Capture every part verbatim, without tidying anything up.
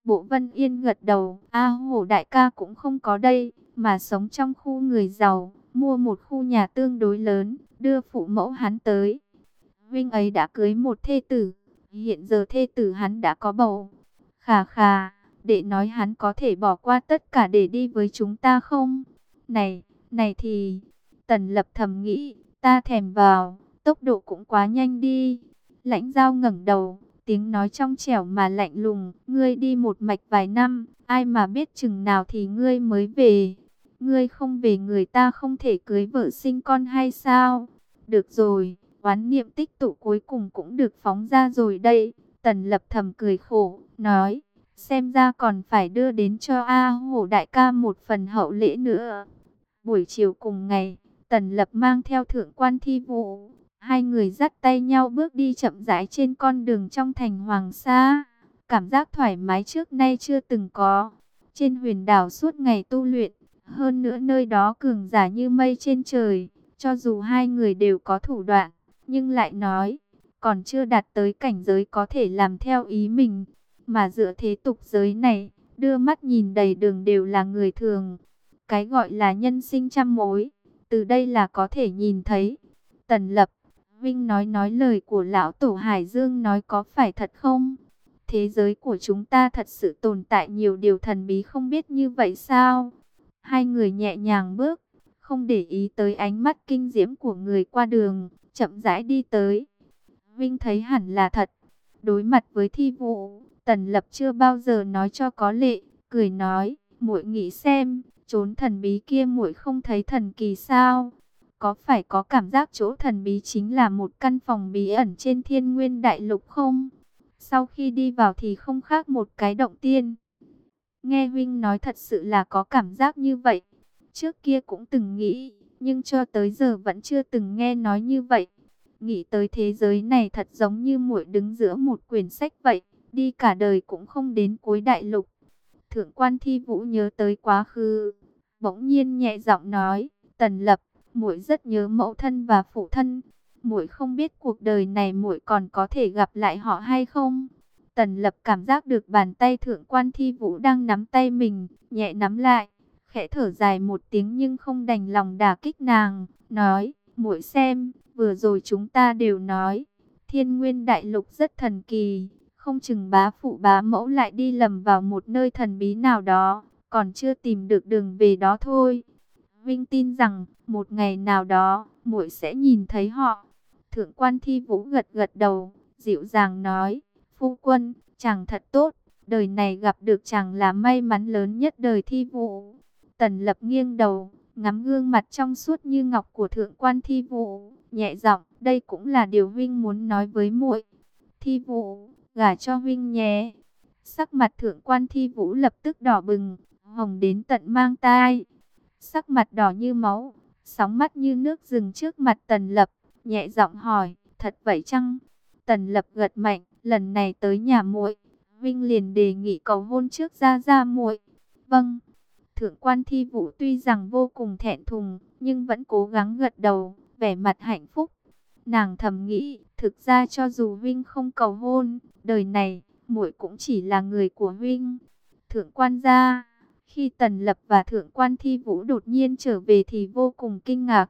Bộ Vân Yên gật đầu, A Hổ đại ca cũng không có đây, mà sống trong khu người giàu, mua một khu nhà tương đối lớn, đưa phụ mẫu hắn tới. Vinh ấy đã cưới một thê tử, hiện giờ thê tử hắn đã có bầu. Khà khà, đệ nói hắn có thể bỏ qua tất cả để đi với chúng ta không? Này, này thì, Tần Lập thầm nghĩ, ta thèm vào, tốc độ cũng quá nhanh đi. Lãnh Giao ngẩng đầu, tiếng nói trong trẻo mà lạnh lùng, ngươi đi một mạch vài năm, ai mà biết chừng nào thì ngươi mới về. Ngươi không về người ta không thể cưới vợ sinh con hay sao? Được rồi, oán niệm tích tụ cuối cùng cũng được phóng ra rồi đây. Tần Lập thầm cười khổ, nói, xem ra còn phải đưa đến cho A Hổ đại ca một phần hậu lễ nữa. Buổi chiều cùng ngày, Tần Lập mang theo Thượng quan Thi Vũ. Hai người dắt tay nhau bước đi chậm rãi trên con đường trong thành Hoàng Sa. Cảm giác thoải mái trước nay chưa từng có. Trên huyền đảo suốt ngày tu luyện. Hơn nữa nơi đó cường giả như mây trên trời. Cho dù hai người đều có thủ đoạn, nhưng lại nói, còn chưa đạt tới cảnh giới có thể làm theo ý mình. Mà giữa thế tục giới này, đưa mắt nhìn đầy đường đều là người thường. Cái gọi là nhân sinh trăm mối, từ đây là có thể nhìn thấy. Tần Lập, Vinh nói nói lời của lão tổ Hải Dương nói có phải thật không? Thế giới của chúng ta thật sự tồn tại nhiều điều thần bí không biết như vậy sao? Hai người nhẹ nhàng bước, không để ý tới ánh mắt kinh diễm của người qua đường, chậm rãi đi tới. Vinh thấy hẳn là thật. Đối mặt với Thi Vũ, Tần Lập chưa bao giờ nói cho có lệ, cười nói, muội nghĩ xem, chốn thần bí kia muội không thấy thần kỳ sao? Có phải có cảm giác chỗ thần bí chính là một căn phòng bí ẩn trên Thiên Nguyên Đại Lục không? Sau khi đi vào thì không khác một cái động tiên. Nghe huynh nói thật sự là có cảm giác như vậy. Trước kia cũng từng nghĩ, nhưng cho tới giờ vẫn chưa từng nghe nói như vậy. Nghĩ tới thế giới này thật giống như muội đứng giữa một quyển sách vậy, đi cả đời cũng không đến cuối đại lục. Thượng quan Thi Vũ nhớ tới quá khứ, bỗng nhiên nhẹ giọng nói, Tần Lập, muội rất nhớ mẫu thân và phụ thân. Muội không biết cuộc đời này muội còn có thể gặp lại họ hay không. Tần Lập cảm giác được bàn tay Thượng quan Thi Vũ đang nắm tay mình, nhẹ nắm lại, khẽ thở dài một tiếng nhưng không đành lòng đả kích nàng, nói, muội xem, vừa rồi chúng ta đều nói, Thiên Nguyên Đại Lục rất thần kỳ, không chừng bá phụ bá mẫu lại đi lầm vào một nơi thần bí nào đó, còn chưa tìm được đường về đó thôi. Vinh tin rằng, một ngày nào đó, muội sẽ nhìn thấy họ. Thượng quan Thi Vũ gật gật đầu, dịu dàng nói, phu quân, chàng thật tốt, đời này gặp được chàng là may mắn lớn nhất đời Thi Vũ. Tần Lập nghiêng đầu, ngắm gương mặt trong suốt như ngọc của Thượng quan Thi Vũ, nhẹ giọng, đây cũng là điều huynh muốn nói với muội. Thi Vũ, gả cho huynh nhé. Sắc mặt Thượng quan Thi Vũ lập tức đỏ bừng, hồng đến tận mang tai. Sắc mặt đỏ như máu, sóng mắt như nước rừng trước mặt Tần Lập, nhẹ giọng hỏi, thật vậy chăng? Tần Lập gật mạnh, lần này tới nhà muội, Vinh liền đề nghị cầu hôn trước gia gia muội. Vâng. Thượng quan Thi Vũ tuy rằng vô cùng thẹn thùng, nhưng vẫn cố gắng gật đầu, vẻ mặt hạnh phúc. Nàng thầm nghĩ, thực ra cho dù Vinh không cầu hôn, đời này, muội cũng chỉ là người của Vinh. Thượng quan gia, khi Tần Lập và Thượng quan Thi Vũ đột nhiên trở về thì vô cùng kinh ngạc.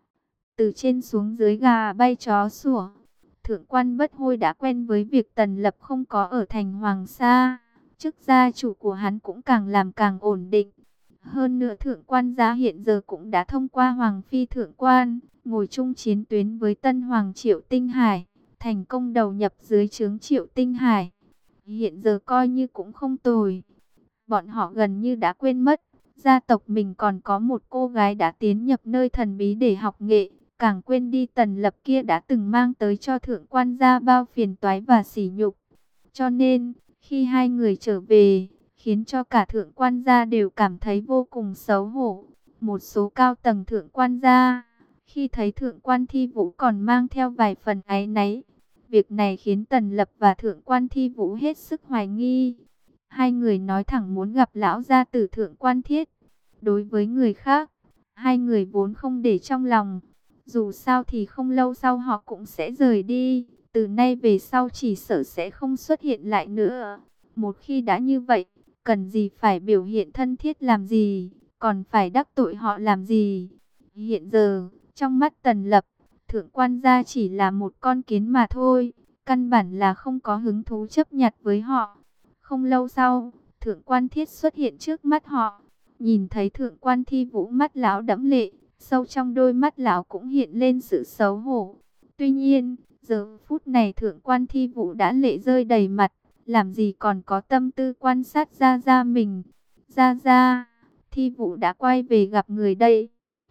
Từ trên xuống dưới gà bay chó sủa. Thượng quan Bất Hôi đã quen với việc Tần Lập không có ở thành Hoàng Sa. Chức gia chủ của hắn cũng càng làm càng ổn định. Hơn nữa Thượng quan gia hiện giờ cũng đã thông qua Hoàng Phi Thượng quan, ngồi chung chiến tuyến với Tân Hoàng Triệu Tinh Hải, thành công đầu nhập dưới trướng Triệu Tinh Hải. Hiện giờ coi như cũng không tồi. Bọn họ gần như đã quên mất, gia tộc mình còn có một cô gái đã tiến nhập nơi thần bí để học nghệ. Càng quên đi Tần Lập kia đã từng mang tới cho Thượng quan gia bao phiền toái và sỉ nhục. Cho nên, khi hai người trở về, khiến cho cả Thượng quan gia đều cảm thấy vô cùng xấu hổ. Một số cao tầng Thượng quan gia, khi thấy Thượng quan Thi Vũ còn mang theo vài phần áy náy. Việc này khiến Tần Lập và Thượng quan Thi Vũ hết sức hoài nghi. Hai người nói thẳng muốn gặp lão gia tử Thượng quan Thiết. Đối với người khác, hai người vốn không để trong lòng. Dù sao thì không lâu sau họ cũng sẽ rời đi. Từ nay về sau chỉ sợ sẽ không xuất hiện lại nữa. Một khi đã như vậy, cần gì phải biểu hiện thân thiết làm gì, còn phải đắc tội họ làm gì? Hiện giờ, trong mắt Tần Lập, thượng quan gia chỉ là một con kiến mà thôi, căn bản là không có hứng thú chấp nhặt với họ. Không lâu sau, thượng quan Thiết xuất hiện trước mắt họ, nhìn thấy thượng quan Thi Vũ mắt lão đẫm lệ, sâu trong đôi mắt lão cũng hiện lên sự xấu hổ. Tuy nhiên, giờ phút này thượng quan Thi Vũ đã lệ rơi đầy mặt, làm gì còn có tâm tư quan sát Gia Gia mình. Gia Gia, Thi Vũ đã quay về gặp người đây.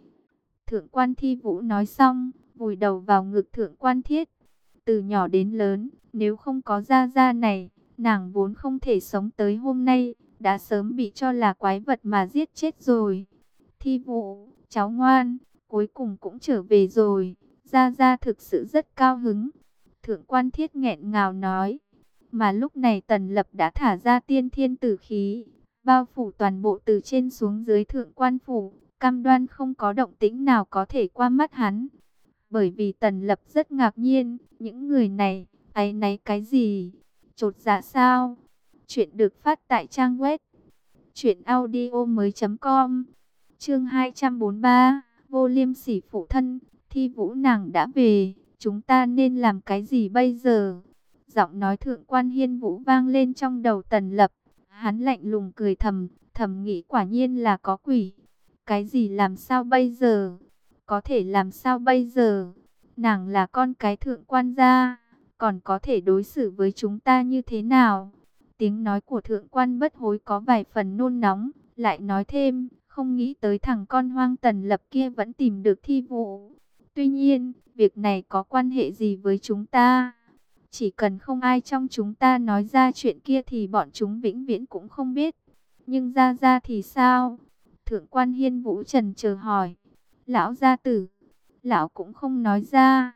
Thượng quan Thi Vũ nói xong, vùi đầu vào ngực thượng quan Thiết. Từ nhỏ đến lớn, nếu không có Gia Gia này, nàng vốn không thể sống tới hôm nay, đã sớm bị cho là quái vật mà giết chết rồi. Thi Vũ, cháu ngoan, cuối cùng cũng trở về rồi. Gia Gia thực sự rất cao hứng. Thượng quan Thiết nghẹn ngào nói. Mà lúc này Tần Lập đã thả ra tiên thiên tử khí, bao phủ toàn bộ từ trên xuống dưới thượng quan phủ, cam đoan không có động tĩnh nào có thể qua mắt hắn. Bởi vì Tần Lập rất ngạc nhiên, những người này, áy náy cái gì? Chột dạ sao? Chuyện được phát tại trang web truyện audio mới chấm com. Chương hai trăm bốn mươi ba, Vô Liêm Sỉ phụ thân. Thi Vũ nàng đã về, chúng ta nên làm cái gì bây giờ? Giọng nói thượng quan Hiên Vũ vang lên trong đầu Tần Lập. Hắn lạnh lùng cười thầm, thầm nghĩ quả nhiên là có quỷ. Cái gì làm sao bây giờ? Có thể làm sao bây giờ? Nàng là con cái thượng quan gia, còn có thể đối xử với chúng ta như thế nào? Tiếng nói của thượng quan Bất Hối có vài phần nôn nóng, lại nói thêm, không nghĩ tới thằng con hoang Tần Lập kia vẫn tìm được Thi Vũ. Tuy nhiên, việc này có quan hệ gì với chúng ta? Chỉ cần không ai trong chúng ta nói ra chuyện kia thì bọn chúng vĩnh viễn cũng không biết. Nhưng Gia Gia thì sao? Thượng quan Hiên Vũ trần chờ hỏi. Lão gia tử, lão cũng không nói ra.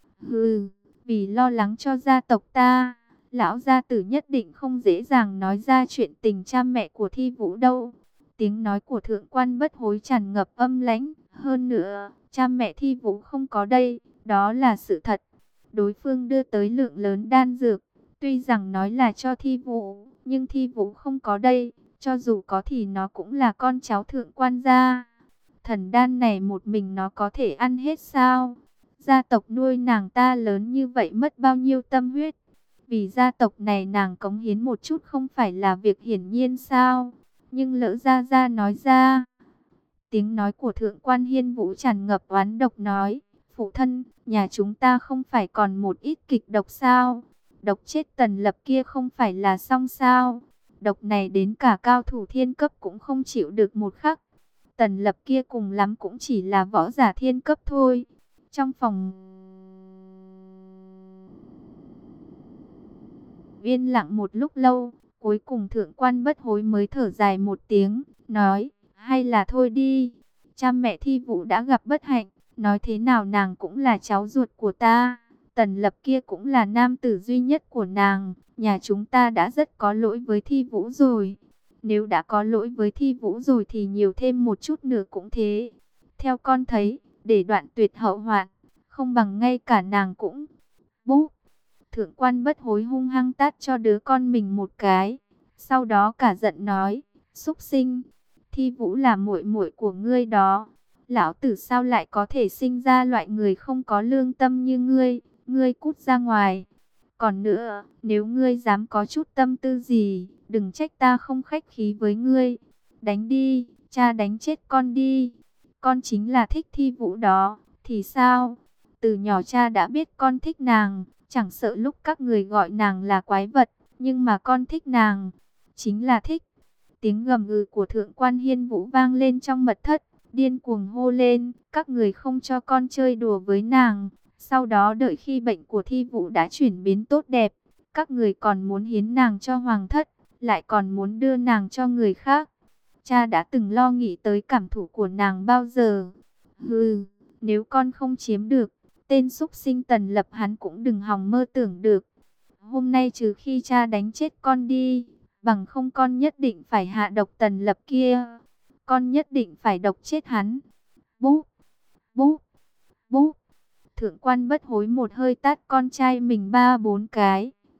Hừ, vì lo lắng cho gia tộc ta, lão gia tử nhất định không dễ dàng nói ra chuyện tình cha mẹ của Thi Vũ đâu. Tiếng nói của thượng quan Bất Hối tràn ngập âm lãnh. Hơn nữa, cha mẹ Thi Vũ không có đây, đó là sự thật. Đối phương đưa tới lượng lớn đan dược, tuy rằng nói là cho Thi Vũ, nhưng Thi Vũ không có đây. Cho dù có thì nó cũng là con cháu thượng quan gia. Thần đan này một mình nó có thể ăn hết sao? Gia tộc nuôi nàng ta lớn như vậy mất bao nhiêu tâm huyết. Vì gia tộc này nàng cống hiến một chút không phải là việc hiển nhiên sao? Nhưng lỡ Gia Gia nói ra. Tiếng nói của thượng quan Hiên Vũ tràn ngập oán độc nói. Phụ thân, nhà chúng ta không phải còn một ít kịch độc sao? Độc chết Tần Lập kia không phải là xong sao? Độc này đến cả cao thủ thiên cấp cũng không chịu được một khắc. Tần Lập kia cùng lắm cũng chỉ là võ giả thiên cấp thôi. Trong phòng yên lặng một lúc lâu, cuối cùng thượng quan Bất Hối mới thở dài một tiếng, nói, hay là thôi đi. Cha mẹ Thi Vũ đã gặp bất hạnh, nói thế nào nàng cũng là cháu ruột của ta. Tần Lập kia cũng là nam tử duy nhất của nàng. Nhà chúng ta đã rất có lỗi với Thi Vũ rồi. Nếu đã có lỗi với Thi Vũ rồi thì nhiều thêm một chút nữa cũng thế. Theo con thấy, để đoạn tuyệt hậu hoạn, không bằng ngay cả nàng cũng. Búp! Thượng quan Bất Hối hung hăng tát cho đứa con mình một cái. Sau đó cả giận nói, súc sinh, Thi Vũ là muội muội của ngươi đó. Lão tử sao lại có thể sinh ra loại người không có lương tâm như ngươi, ngươi cút ra ngoài. Còn nữa, nếu ngươi dám có chút tâm tư gì, đừng trách ta không khách khí với ngươi. Đánh đi, cha đánh chết con đi. Con chính là thích Thi Vũ đó, thì sao? Từ nhỏ cha đã biết con thích nàng, chẳng sợ lúc các người gọi nàng là quái vật, nhưng mà con thích nàng, chính là thích. Tiếng gầm gừ của thượng quan Hiên Vũ vang lên trong mật thất, điên cuồng hô lên, các người không cho con chơi đùa với nàng. Sau đó đợi khi bệnh của Thi Vũ đã chuyển biến tốt đẹp, các người còn muốn hiến nàng cho hoàng thất, lại còn muốn đưa nàng cho người khác. Cha đã từng lo nghĩ tới cảm thụ của nàng bao giờ? Hừ, nếu con không chiếm được, tên súc sinh Tần Lập hắn cũng đừng hòng mơ tưởng được. Hôm nay trừ khi cha đánh chết con đi, bằng không con nhất định phải hạ độc Tần Lập kia. Con nhất định phải độc chết hắn. Búp, búp, búp. Thượng quan Bất Hối một hơi tát con trai mình ba bốn cái.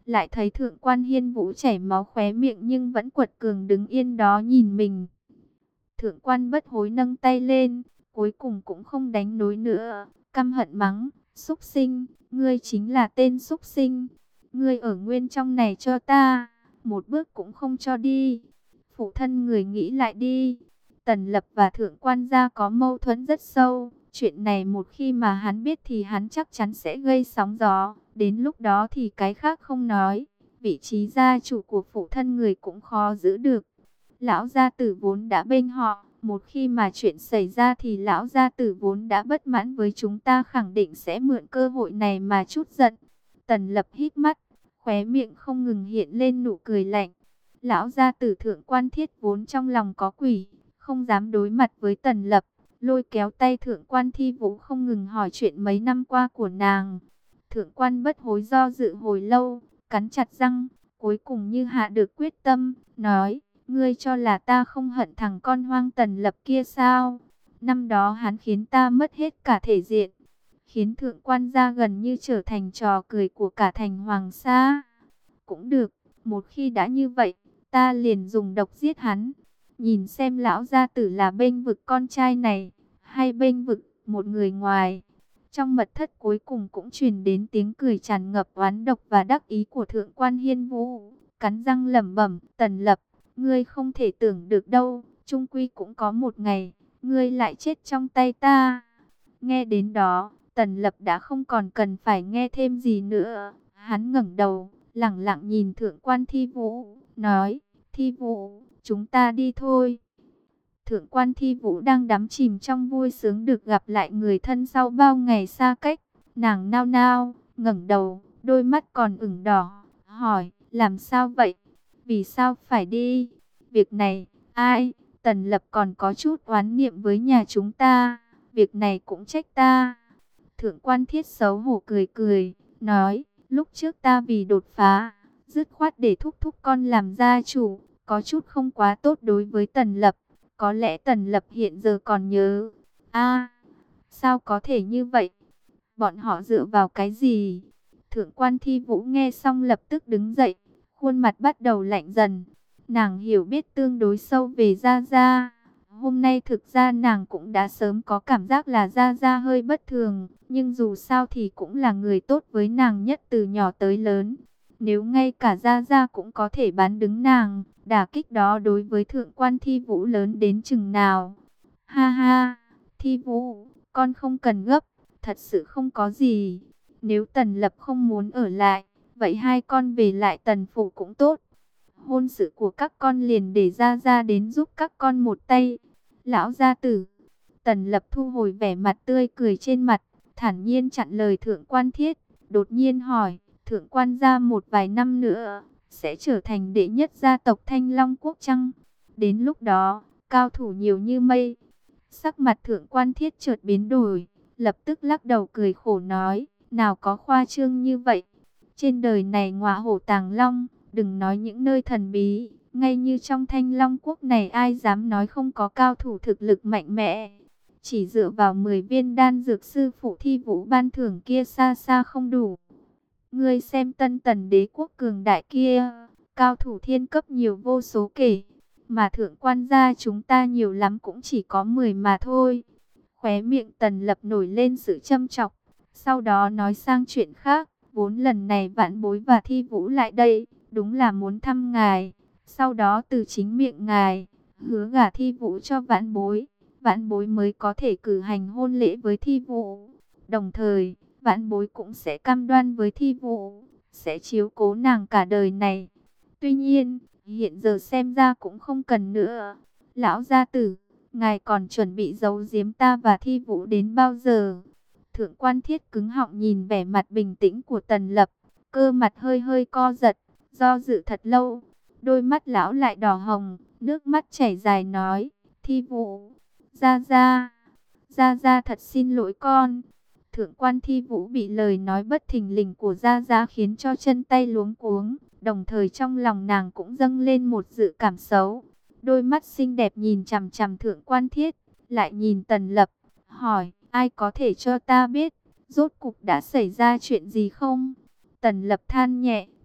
lại thấy Thượng quan Hiên Vũ chảy máu khóe miệng nhưng vẫn quật cường đứng yên đó nhìn mình. Thượng quan Bất Hối nâng tay lên, cuối cùng cũng không đánh nối nữa, căm hận mắng, súc sinh, ngươi chính là tên súc sinh, ngươi ở nguyên trong này cho ta, một bước cũng không cho đi. Phụ thân người nghĩ lại đi, Tần Lập và Thượng quan gia có mâu thuẫn rất sâu, chuyện này một khi mà hắn biết thì hắn chắc chắn sẽ gây sóng gió, đến lúc đó thì cái khác không nói, vị trí gia chủ của phụ thân người cũng khó giữ được. Lão gia tử vốn đã bênh họ, một khi mà chuyện xảy ra thì lão gia tử vốn đã bất mãn với chúng ta, khẳng định sẽ mượn cơ hội này mà trút giận. Tần Lập hít mắt, khóe miệng không ngừng hiện lên nụ cười lạnh. Lão gia tử Thượng quan Thiết vốn trong lòng có quỷ, không dám đối mặt với Tần Lập, lôi kéo tay Thượng quan Thi Vũ không ngừng hỏi chuyện mấy năm qua của nàng. Thượng quan Bất Hối do dự hồi lâu, cắn chặt răng, cuối cùng như hạ được quyết tâm, nói: ngươi cho là ta không hận thằng con hoang Tần Lập kia sao? Năm đó hắn khiến ta mất hết cả thể diện, khiến thượng quan gia gần như trở thành trò cười của cả thành Hoàng Sa. Cũng được, một khi đã như vậy, ta liền dùng độc giết hắn. Nhìn xem lão gia tử là bênh vực con trai này, hay bênh vực một người ngoài. Trong mật thất cuối cùng cũng truyền đến tiếng cười tràn ngập oán độc và đắc ý của Thượng quan Hiên Vũ, cắn răng lẩm bẩm: Tần Lập, ngươi không thể tưởng được đâu, chung quy cũng có một ngày, ngươi lại chết trong tay ta. Nghe đến đó, Tần Lập đã không còn cần phải nghe thêm gì nữa. Hắn ngẩng đầu, lẳng lặng nhìn Thượng quan Thi Vũ, nói: Thi Vũ, chúng ta đi thôi. Thượng quan Thi Vũ đang đắm chìm trong vui sướng được gặp lại người thân sau bao ngày xa cách. Nàng nao nao, ngẩng đầu, đôi mắt còn ửng đỏ, hỏi: làm sao vậy? Vì sao phải đi? Việc này, ai? Tần Lập còn có chút oán niệm với nhà chúng ta. Việc này cũng trách ta. Thượng quan Thiết xấu hổ cười cười, nói: lúc trước ta vì đột phá, dứt khoát để thúc thúc con làm gia chủ, có chút không quá tốt đối với Tần Lập. Có lẽ Tần Lập hiện giờ còn nhớ. A, sao có thể như vậy? Bọn họ dựa vào cái gì? Thượng quan Thi Vũ nghe xong lập tức đứng dậy, khuôn mặt bắt đầu lạnh dần. Nàng hiểu biết tương đối sâu về Gia Gia. Hôm nay thực ra nàng cũng đã sớm có cảm giác là Gia Gia hơi bất thường, nhưng dù sao thì cũng là người tốt với nàng nhất từ nhỏ tới lớn. Nếu ngay cả Gia Gia cũng có thể bán đứng nàng, đả kích đó đối với Thượng quan Thi Vũ lớn đến chừng nào. Ha ha, Thi Vũ, con không cần gấp, thật sự không có gì. Nếu Tần Lập không muốn ở lại, vậy hai con về lại Tần phủ cũng tốt. Hôn sự của các con liền để Gia Gia đến giúp các con một tay. Lão gia tử. Tần Lập thu hồi vẻ mặt tươi cười trên mặt, thản nhiên chặn lời Thượng quan Thiết, đột nhiên hỏi: Thượng quan gia một vài năm nữa sẽ trở thành đệ nhất gia tộc Thanh Long Quốc chăng? Đến lúc đó, cao thủ nhiều như mây. Sắc mặt Thượng quan Thiết chợt biến đổi, lập tức lắc đầu cười khổ nói: nào có khoa trương như vậy. Trên đời này ngọa hổ tàng long, đừng nói những nơi thần bí, ngay như trong Thanh Long Quốc này ai dám nói không có cao thủ thực lực mạnh mẽ. Chỉ dựa vào mười viên đan dược sư phụ Thi Vũ ban thưởng kia xa xa không đủ. Ngươi xem Tân Tần đế quốc cường đại kia, cao thủ thiên cấp nhiều vô số kể, mà thượng quan gia chúng ta nhiều lắm cũng chỉ có mười mà thôi. Khóe miệng Tần Lập nổi lên sự châm chọc, sau đó nói sang chuyện khác: vốn lần này Vãn Bối và Thi Vũ lại đây, đúng là muốn thăm ngài, sau đó từ chính miệng ngài hứa gả Thi Vũ cho Vãn Bối, Vãn Bối mới có thể cử hành hôn lễ với Thi Vũ. Đồng thời, Vãn Bối cũng sẽ cam đoan với Thi Vũ, sẽ chiếu cố nàng cả đời này. Tuy nhiên, hiện giờ xem ra cũng không cần nữa. Lão gia tử, ngài còn chuẩn bị giấu giếm ta và Thi Vũ đến bao giờ? Thượng quan Thiết cứng họng nhìn vẻ mặt bình tĩnh của Tần Lập, cơ mặt hơi hơi co giật, do dự thật lâu. Đôi mắt lão lại đỏ hồng, nước mắt chảy dài nói: Thi Vũ, Gia Gia, Gia Gia thật xin lỗi con. Thượng quan Thi Vũ bị lời nói bất thình lình của Gia Gia khiến cho chân tay luống cuống, đồng thời trong lòng nàng cũng dâng lên một dự cảm xấu. Đôi mắt xinh đẹp nhìn chằm chằm Thượng quan Thiết, lại nhìn Tần Lập, hỏi: ai có thể cho ta biết, rốt cục đã xảy ra chuyện gì không? Tần Lập than nhẹ,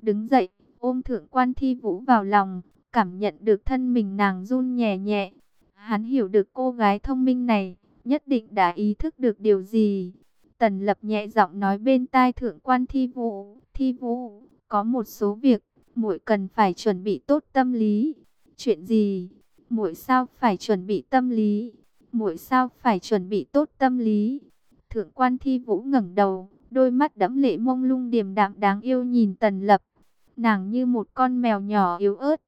đứng dậy, ôm Thượng quan Thi Vũ vào lòng, cảm nhận được thân mình nàng run nhẹ nhẹ. Hắn hiểu được cô gái thông minh này, nhất định đã ý thức được điều gì. Tần Lập nhẹ giọng nói bên tai Thượng quan Thi Vũ, Thi Vũ, có một số việc, muội cần phải chuẩn bị tốt tâm lý. Chuyện gì? Muội sao phải chuẩn bị tâm lý? Muội sao phải chuẩn bị tốt tâm lý? Thượng quan Thi Vũ ngẩng đầu, đôi mắt đẫm lệ mông lung điềm đạm đáng yêu nhìn Tần Lập. Nàng như một con mèo nhỏ yếu ớt.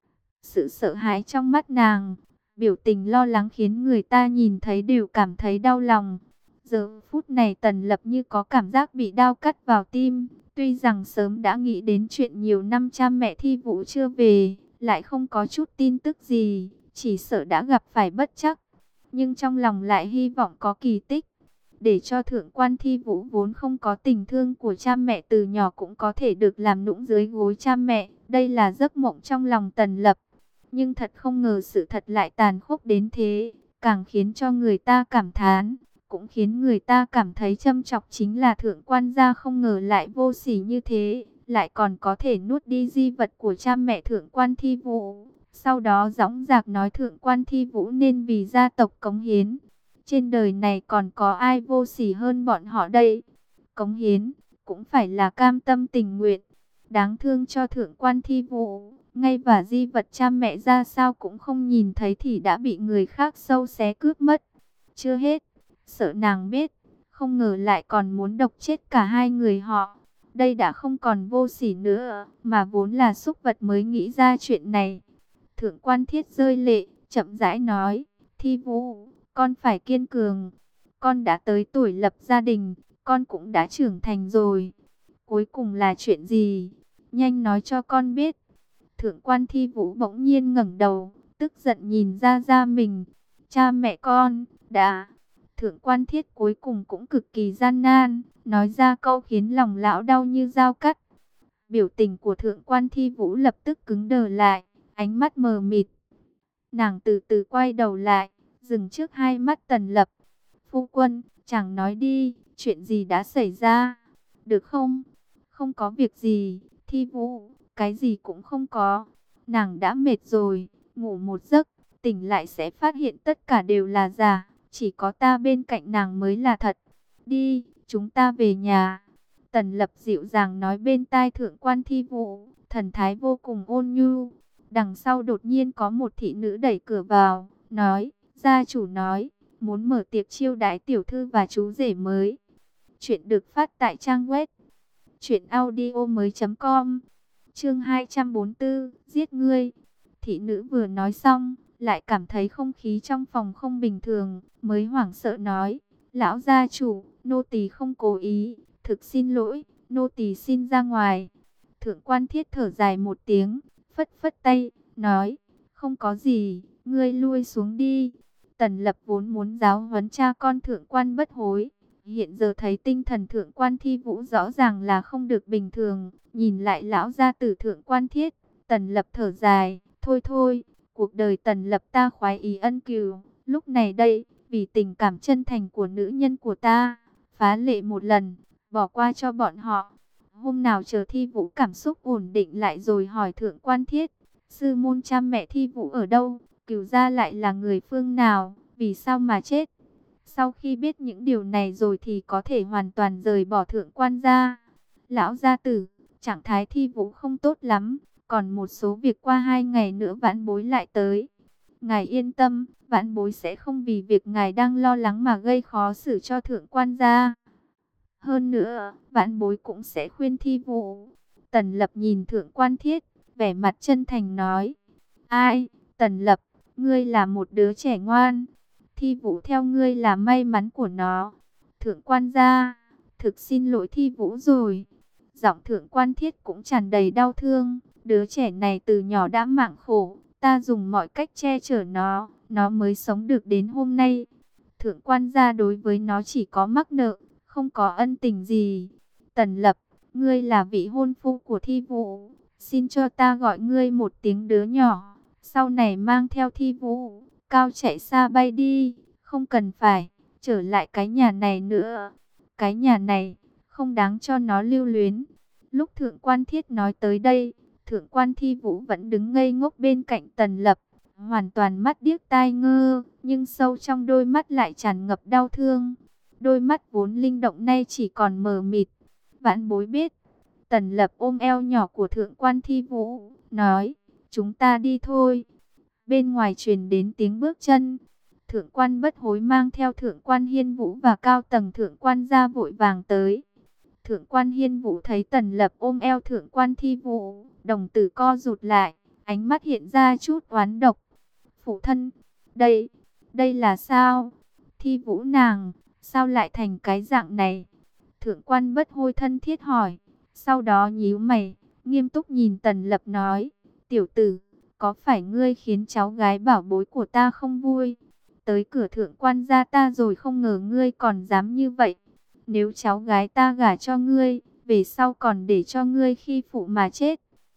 Sự sợ hãi trong mắt nàng, biểu tình lo lắng khiến người ta nhìn thấy đều cảm thấy đau lòng. Giờ phút này Tần Lập như có cảm giác bị đao cắt vào tim. Tuy rằng sớm đã nghĩ đến chuyện nhiều năm cha mẹ Thi Vũ chưa về, lại không có chút tin tức gì, chỉ sợ đã gặp phải bất trắc. Nhưng trong lòng lại hy vọng có kỳ tích, để cho Thượng quan Thi Vũ vốn không có tình thương của cha mẹ từ nhỏ cũng có thể được làm nũng dưới gối cha mẹ. Đây là giấc mộng trong lòng Tần Lập. Nhưng thật không ngờ sự thật lại tàn khốc đến thế, càng khiến cho người ta cảm thán, cũng khiến người ta cảm thấy châm chọc chính là Thượng quan gia không ngờ lại vô sỉ như thế, lại còn có thể nuốt đi di vật của cha mẹ Thượng quan Thi Vũ. Sau đó dõng dạc nói Thượng quan Thi Vũ nên vì gia tộc cống hiến. Trên đời này còn có ai vô sỉ hơn bọn họ đây? Cống hiến, cũng phải là cam tâm tình nguyện. Đáng thương cho Thượng quan Thi Vũ, ngay và di vật cha mẹ ra sao cũng không nhìn thấy thì đã bị người khác sâu xé cướp mất. Chưa hết, sợ nàng biết, không ngờ lại còn muốn độc chết cả hai người họ. Đây đã không còn vô sỉ nữa, mà vốn là súc vật mới nghĩ ra chuyện này. Thượng quan Thiết rơi lệ, chậm rãi nói, Thi Vũ, con phải kiên cường. Con đã tới tuổi lập gia đình, con cũng đã trưởng thành rồi. Cuối cùng là chuyện gì? Nhanh nói cho con biết. Thượng quan Thi Vũ bỗng nhiên ngẩng đầu, tức giận nhìn ra ra mình. Cha mẹ con, đã... Thượng quan Thiết cuối cùng cũng cực kỳ gian nan, nói ra câu khiến lòng lão đau như dao cắt. Biểu tình của Thượng quan Thi Vũ lập tức cứng đờ lại, ánh mắt mờ mịt. Nàng từ từ quay đầu lại, dừng trước hai mắt Tần Lập. Phu quân, chàng nói đi, chuyện gì đã xảy ra? Được không? Không có việc gì, Thi Vũ, cái gì cũng không có. Nàng đã mệt rồi, ngủ một giấc, tỉnh lại sẽ phát hiện tất cả đều là giả. Chỉ có ta bên cạnh nàng mới là thật. Đi, chúng ta về nhà. Tần Lập dịu dàng nói bên tai Thượng quan Thi Vũ, thần thái vô cùng ôn nhu. Đằng sau đột nhiên có một thị nữ đẩy cửa vào, nói, gia chủ nói, muốn mở tiệc chiêu đãi tiểu thư và chú rể mới. Chuyện được phát tại trang web truyện audio mới com. Chương hai trăm bốn mươi tư, giết ngươi. Thị nữ vừa nói xong, lại cảm thấy không khí trong phòng không bình thường, mới hoảng sợ nói, lão gia chủ, nô tỳ không cố ý, thực xin lỗi, nô tỳ xin ra ngoài. Thượng quan Thiết thở dài một tiếng, phất phất tay, nói, không có gì, ngươi lui xuống đi. Tần Lập vốn muốn giáo huấn cha con Thượng quan bất hối, hiện giờ thấy tinh thần Thượng quan Thi Vũ rõ ràng là không được bình thường, nhìn lại lão gia tử Thượng quan Thiết, Tần Lập thở dài, thôi thôi, cuộc đời Tần Lập ta khoái ý ân cừu, lúc này đây, vì tình cảm chân thành của nữ nhân của ta, phá lệ một lần, bỏ qua cho bọn họ. Hôm nào chờ Thi Vũ cảm xúc ổn định lại rồi hỏi Thượng quan Thiết, sư môn cha mẹ Thi Vũ ở đâu, cửu gia lại là người phương nào, vì sao mà chết. Sau khi biết những điều này rồi thì có thể hoàn toàn rời bỏ Thượng quan gia. Lão gia tử, trạng thái Thi Vũ không tốt lắm, còn một số việc qua hai ngày nữa vãn bối lại tới. Ngài yên tâm, vãn bối sẽ không vì việc ngài đang lo lắng mà gây khó xử cho Thượng quan gia. Hơn nữa, vãn bối cũng sẽ khuyên Thi Vũ. Tần Lập nhìn Thượng quan Thiết, vẻ mặt chân thành nói. Ai, Tần Lập, ngươi là một đứa trẻ ngoan. Thi Vũ theo ngươi là may mắn của nó. Thượng quan gia, thực xin lỗi Thi Vũ rồi. Giọng Thượng quan Thiết cũng tràn đầy đau thương. Đứa trẻ này từ nhỏ đã mạng khổ, ta dùng mọi cách che chở nó, nó mới sống được đến hôm nay. Thượng quan gia đối với nó chỉ có mắc nợ, không có ân tình gì. Tần Lập, ngươi là vị hôn phu của Thi Vũ, xin cho ta gọi ngươi một tiếng đứa nhỏ. Sau này mang theo Thi Vũ, cao chạy xa bay đi, không cần phải trở lại cái nhà này nữa. Cái nhà này không đáng cho nó lưu luyến. Lúc Thượng Quan Thiết nói tới đây, Thượng Quan Thi Vũ vẫn đứng ngây ngốc bên cạnh Tần Lập, hoàn toàn mắt điếc tai ngơ, nhưng sâu trong đôi mắt lại tràn ngập đau thương. Đôi mắt vốn linh động nay chỉ còn mờ mịt. Vãn bối biết. Tần Lập ôm eo nhỏ của Thượng Quan Thi Vũ, nói, chúng ta đi thôi. Bên ngoài truyền đến tiếng bước chân. Thượng Quan Bất Hối mang theo Thượng Quan Hiên Vũ và cao tầng Thượng Quan gia vội vàng tới. Thượng Quan Hiên Vũ thấy Tần Lập ôm eo Thượng Quan Thi Vũ, đồng tử co rụt lại, ánh mắt hiện ra chút oán độc. Phụ thân, đây, đây là sao? Thi Vũ nàng, sao lại thành cái dạng này? Thượng Quan Bất Hối thân thiết hỏi, sau đó nhíu mày, nghiêm túc nhìn Tần Lập nói, tiểu tử, có phải ngươi khiến cháu gái bảo bối của ta không vui? Tới cửa Thượng Quan gia ta rồi không ngờ ngươi còn dám như vậy. Nếu cháu gái ta gả cho ngươi, về sau còn để cho ngươi khi phụ mà chết.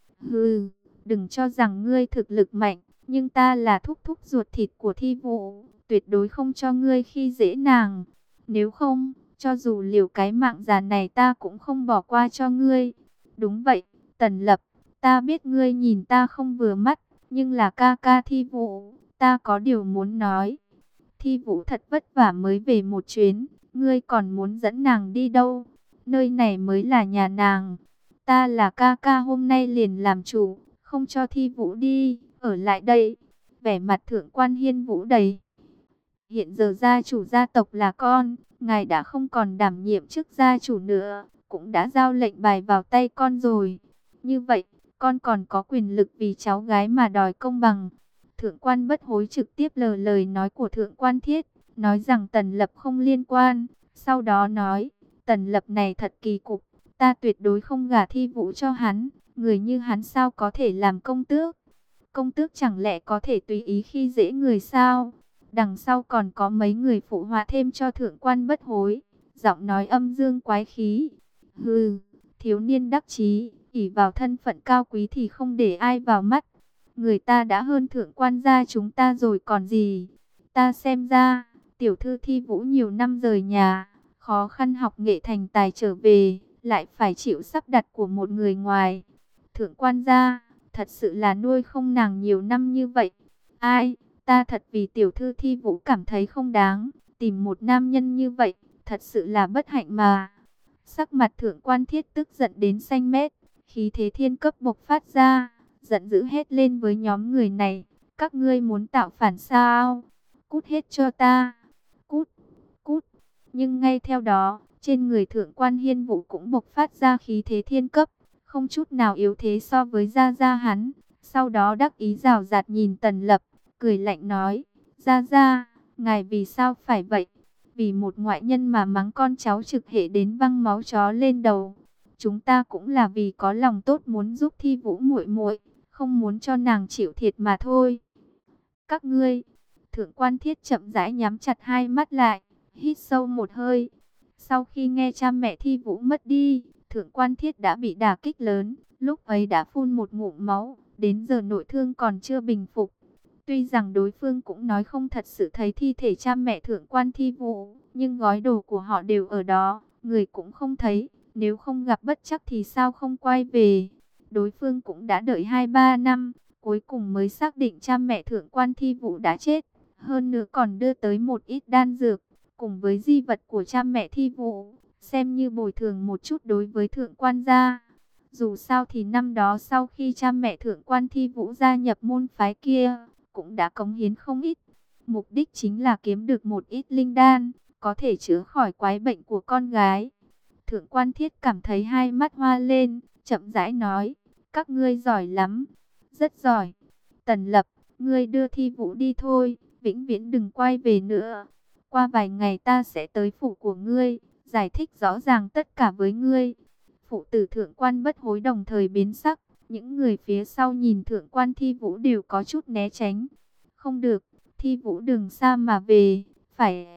Hừ, đừng cho rằng ngươi thực lực mạnh, nhưng ta là thúc thúc ruột thịt của Thi Vũ, tuyệt đối không cho ngươi khi dễ nàng. Nếu không, cho dù liều cái mạng già này ta cũng không bỏ qua cho ngươi. Đúng vậy, Tần Lập, ta biết ngươi nhìn ta không vừa mắt, nhưng là ca ca Thi Vũ, ta có điều muốn nói. Thi Vũ thật vất vả mới về một chuyến, ngươi còn muốn dẫn nàng đi đâu? Nơi này mới là nhà nàng. Ta là ca ca hôm nay liền làm chủ, không cho Thi Vũ đi, ở lại đây. Vẻ mặt Thượng Quan Hiên Vũ đầy. Hiện giờ gia chủ gia tộc là con, ngài đã không còn đảm nhiệm chức gia chủ nữa, cũng đã giao lệnh bài vào tay con rồi. Như vậy, con còn có quyền lực vì cháu gái mà đòi công bằng. Thượng Quan Bất Hối trực tiếp lờ lời nói của Thượng Quan Thiết, nói rằng Tần Lập không liên quan. Sau đó nói, Tần Lập này thật kỳ cục, ta tuyệt đối không gả Thi Vũ cho hắn. Người như hắn sao có thể làm công tước? Công tước chẳng lẽ có thể tùy ý khi dễ người sao? Đằng sau còn có mấy người phụ họa thêm cho Thượng Quan Bất Hối, giọng nói âm dương quái khí. Hừ, thiếu niên đắc chí, ỷ vào thân phận cao quý thì không để ai vào mắt. Người ta đã hơn Thượng Quan gia chúng ta rồi còn gì. Ta xem ra, tiểu thư Thi Vũ nhiều năm rời nhà, khó khăn học nghệ thành tài trở về, lại phải chịu sắp đặt của một người ngoài. Thượng Quan gia, thật sự là nuôi không nàng nhiều năm như vậy. Ai, ta thật vì tiểu thư Thi Vũ cảm thấy không đáng, tìm một nam nhân như vậy, thật sự là bất hạnh mà. Sắc mặt Thượng Quan Thiết tức giận đến xanh mét, khí thế thiên cấp bộc phát ra, giận dữ hét lên với nhóm người này, các ngươi muốn tạo phản sao? Cút hết cho ta! Cút! Cút! Nhưng ngay theo đó, trên người Thượng Quan Hiên Vũ cũng bộc phát ra khí thế thiên cấp, không chút nào yếu thế so với Gia Gia hắn. Sau đó đắc ý rào rạt nhìn Tần Lập, cười lạnh nói, Gia Gia, ngài vì sao phải vậy? Vì một ngoại nhân mà mắng con cháu trực hệ đến văng máu chó lên đầu. Chúng ta cũng là vì có lòng tốt muốn giúp Thi Vũ muội muội, không muốn cho nàng chịu thiệt mà thôi. Các ngươi, Thượng Quan Thiết chậm rãi nhắm chặt hai mắt lại, hít sâu một hơi. Sau khi nghe cha mẹ Thi Vũ mất đi, Thượng Quan Thiết đã bị đả kích lớn, lúc ấy đã phun một ngụm máu, đến giờ nội thương còn chưa bình phục. Tuy rằng đối phương cũng nói không thật sự thấy thi thể cha mẹ Thượng Quan Thi Vũ, nhưng gói đồ của họ đều ở đó, người cũng không thấy, nếu không gặp bất trắc thì sao không quay về. Đối phương cũng đã đợi hai ba năm, cuối cùng mới xác định cha mẹ Thượng Quan Thi Vũ đã chết, hơn nữa còn đưa tới một ít đan dược, cùng với di vật của cha mẹ Thi Vũ, xem như bồi thường một chút đối với Thượng Quan gia. Dù sao thì năm đó sau khi cha mẹ Thượng Quan Thi Vũ gia nhập môn phái kia, cũng đã cống hiến không ít. Mục đích chính là kiếm được một ít linh đan, có thể chữa khỏi quái bệnh của con gái. Thượng Quan Thiết cảm thấy hai mắt hoa lên, chậm rãi nói, các ngươi giỏi lắm, rất giỏi. Tần Lập, ngươi đưa Thi Vũ đi thôi, vĩnh viễn đừng quay về nữa. Qua vài ngày ta sẽ tới phủ của ngươi, giải thích rõ ràng tất cả với ngươi. Phụ tử Thượng Quan Bất Hối đồng thời biến sắc, những người phía sau nhìn Thượng Quan Thi Vũ đều có chút né tránh. Không được, Thi Vũ đừng xa mà về, phải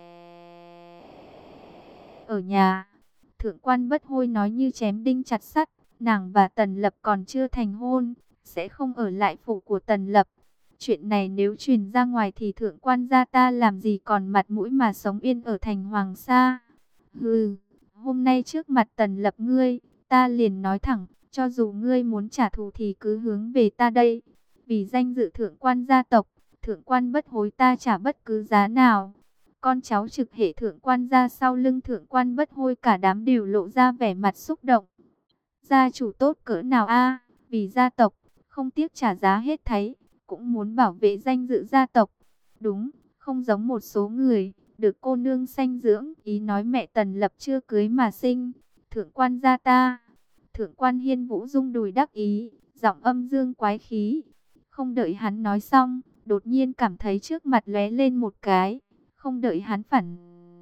ở nhà. Thượng Quan Bất Hối nói như chém đinh chặt sắt, nàng và Tần Lập còn chưa thành hôn, sẽ không ở lại phủ của Tần Lập. Chuyện này nếu truyền ra ngoài thì Thượng Quan gia ta làm gì còn mặt mũi mà sống yên ở thành Hoàng Sa. Hừ, hôm nay trước mặt Tần Lập ngươi, ta liền nói thẳng, cho dù ngươi muốn trả thù thì cứ hướng về ta đây. Vì danh dự thượng quan gia tộc, thượng quan bất hối ta trả bất cứ giá nào. Con cháu trực hệ thượng quan gia sau lưng thượng quan bất hối cả đám đều lộ ra vẻ mặt xúc động. Gia chủ tốt cỡ nào a, vì gia tộc, không tiếc trả giá hết thảy, cũng muốn bảo vệ danh dự gia tộc. Đúng, không giống một số người, được cô nương sanh dưỡng, ý nói mẹ Tần Lập chưa cưới mà sinh. Thượng quan gia ta, thượng quan Hiên Vũ rung đùi đắc ý, giọng âm dương quái khí. Không đợi hắn nói xong, đột nhiên cảm thấy trước mặt lóe lên một cái, không đợi hắn phản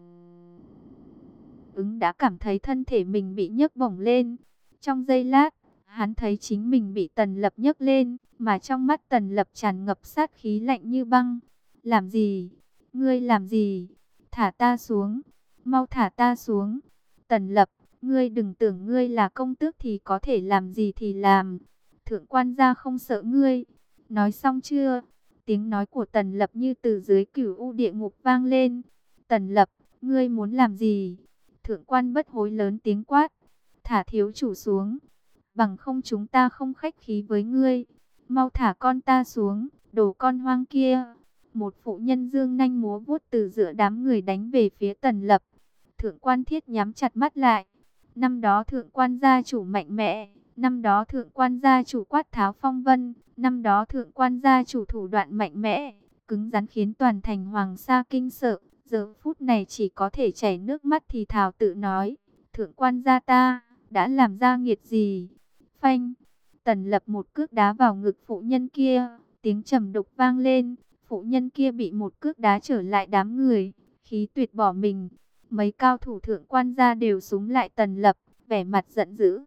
ứng đã cảm thấy thân thể mình bị nhấc bổng lên. Trong giây lát, hắn thấy chính mình bị Tần Lập nhấc lên, mà trong mắt Tần Lập tràn ngập sát khí lạnh như băng. Làm gì? Ngươi làm gì? Thả ta xuống, mau thả ta xuống. Tần Lập, ngươi đừng tưởng ngươi là công tước thì có thể làm gì thì làm. Thượng quan gia không sợ ngươi. Nói xong chưa? Tiếng nói của Tần Lập như từ dưới cửu u địa ngục vang lên. Tần Lập, ngươi muốn làm gì? Thượng quan bất hối lớn tiếng quát. Thả thiếu chủ xuống, bằng không chúng ta không khách khí với ngươi. Mau thả con ta xuống, đồ con hoang kia. Một phụ nhân dương nanh múa vuốt từ giữa đám người đánh về phía Tần Lập. Thượng quan Thiết nhắm chặt mắt lại. Năm đó thượng quan gia chủ mạnh mẽ, năm đó thượng quan gia chủ quát tháo phong vân, năm đó thượng quan gia chủ thủ đoạn mạnh mẽ, cứng rắn khiến toàn thành Hoàng Sa kinh sợ. Giờ phút này chỉ có thể chảy nước mắt thì thào tự nói, thượng quan gia ta đã làm ra nghiệt gì? Phanh! Tần Lập một cước đá vào ngực phụ nhân kia, tiếng trầm đục vang lên, phụ nhân kia bị một cước đá trở lại đám người, khí tuyệt bỏ mình. Mấy cao thủ thượng quan gia đều súng lại Tần Lập, vẻ mặt giận dữ.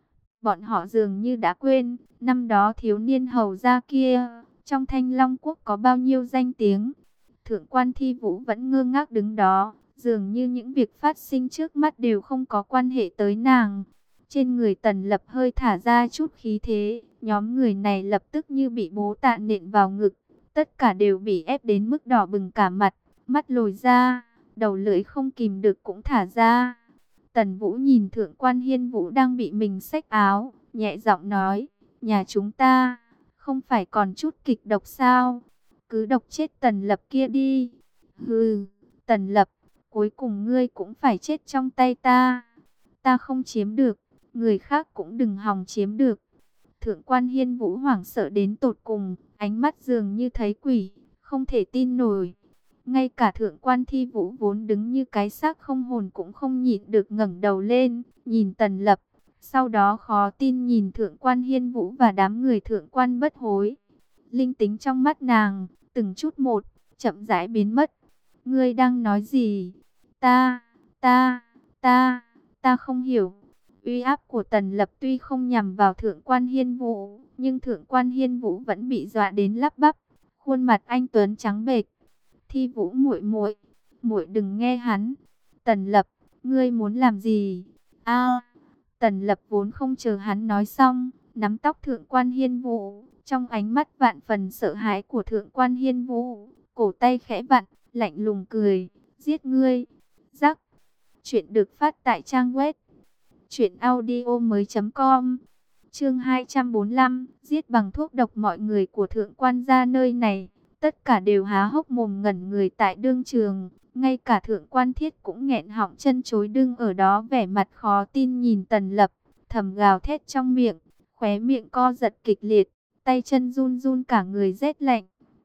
Bọn họ dường như đã quên, năm đó thiếu niên hầu gia kia, trong Thanh Long Quốc có bao nhiêu danh tiếng. Thượng quan Thi Vũ vẫn ngơ ngác đứng đó, dường như những việc phát sinh trước mắt đều không có quan hệ tới nàng. Trên người Tần Lập hơi thả ra chút khí thế, nhóm người này lập tức như bị bố tạ nện vào ngực. Tất cả đều bị ép đến mức đỏ bừng cả mặt, mắt lồi ra, đầu lưỡi không kìm được cũng thả ra. Tần Vũ nhìn thượng quan Hiên Vũ đang bị mình xách áo, nhẹ giọng nói, nhà chúng ta, không phải còn chút kịch độc sao? Cứ độc chết Tần Lập kia đi. Hừ, Tần Lập, cuối cùng ngươi cũng phải chết trong tay ta. Ta không chiếm được, người khác cũng đừng hòng chiếm được. Thượng quan Hiên Vũ hoảng sợ đến tột cùng, ánh mắt dường như thấy quỷ, không thể tin nổi. Ngay cả thượng quan Thi Vũ vốn đứng như cái xác không hồn cũng không nhịn được ngẩng đầu lên, nhìn Tần Lập. Sau đó khó tin nhìn thượng quan Hiên Vũ và đám người thượng quan bất hối. Linh tính trong mắt nàng, từng chút một, chậm rãi biến mất. Ngươi đang nói gì? Ta, ta, ta, ta không hiểu. Uy áp của Tần Lập tuy không nhằm vào thượng quan Hiên Vũ, nhưng thượng quan Hiên Vũ vẫn bị dọa đến lắp bắp, khuôn mặt anh tuấn trắng bệch. Thi Vũ muội muội, muội đừng nghe hắn. Tần Lập, ngươi muốn làm gì? A, Tần Lập vốn không chờ hắn nói xong, nắm tóc thượng quan Hiên Vũ, trong ánh mắt vạn phần sợ hãi của thượng quan Hiên Vũ, cổ tay khẽ vặn, lạnh lùng cười, giết ngươi. Rắc. Chuyện được phát tại trang web truyện audio mới chấm com. Chương hai trăm bốn mươi lăm, giết bằng thuốc độc. Mọi người của thượng quan gia nơi này, tất cả đều há hốc mồm ngẩn người tại đương trường, ngay cả thượng quan Thiết cũng nghẹn họng chân chối đứng ở đó vẻ mặt khó tin nhìn Tần Lập, thầm gào thét trong miệng, khóe miệng co giật kịch liệt, tay chân run run cả người rét lạnh.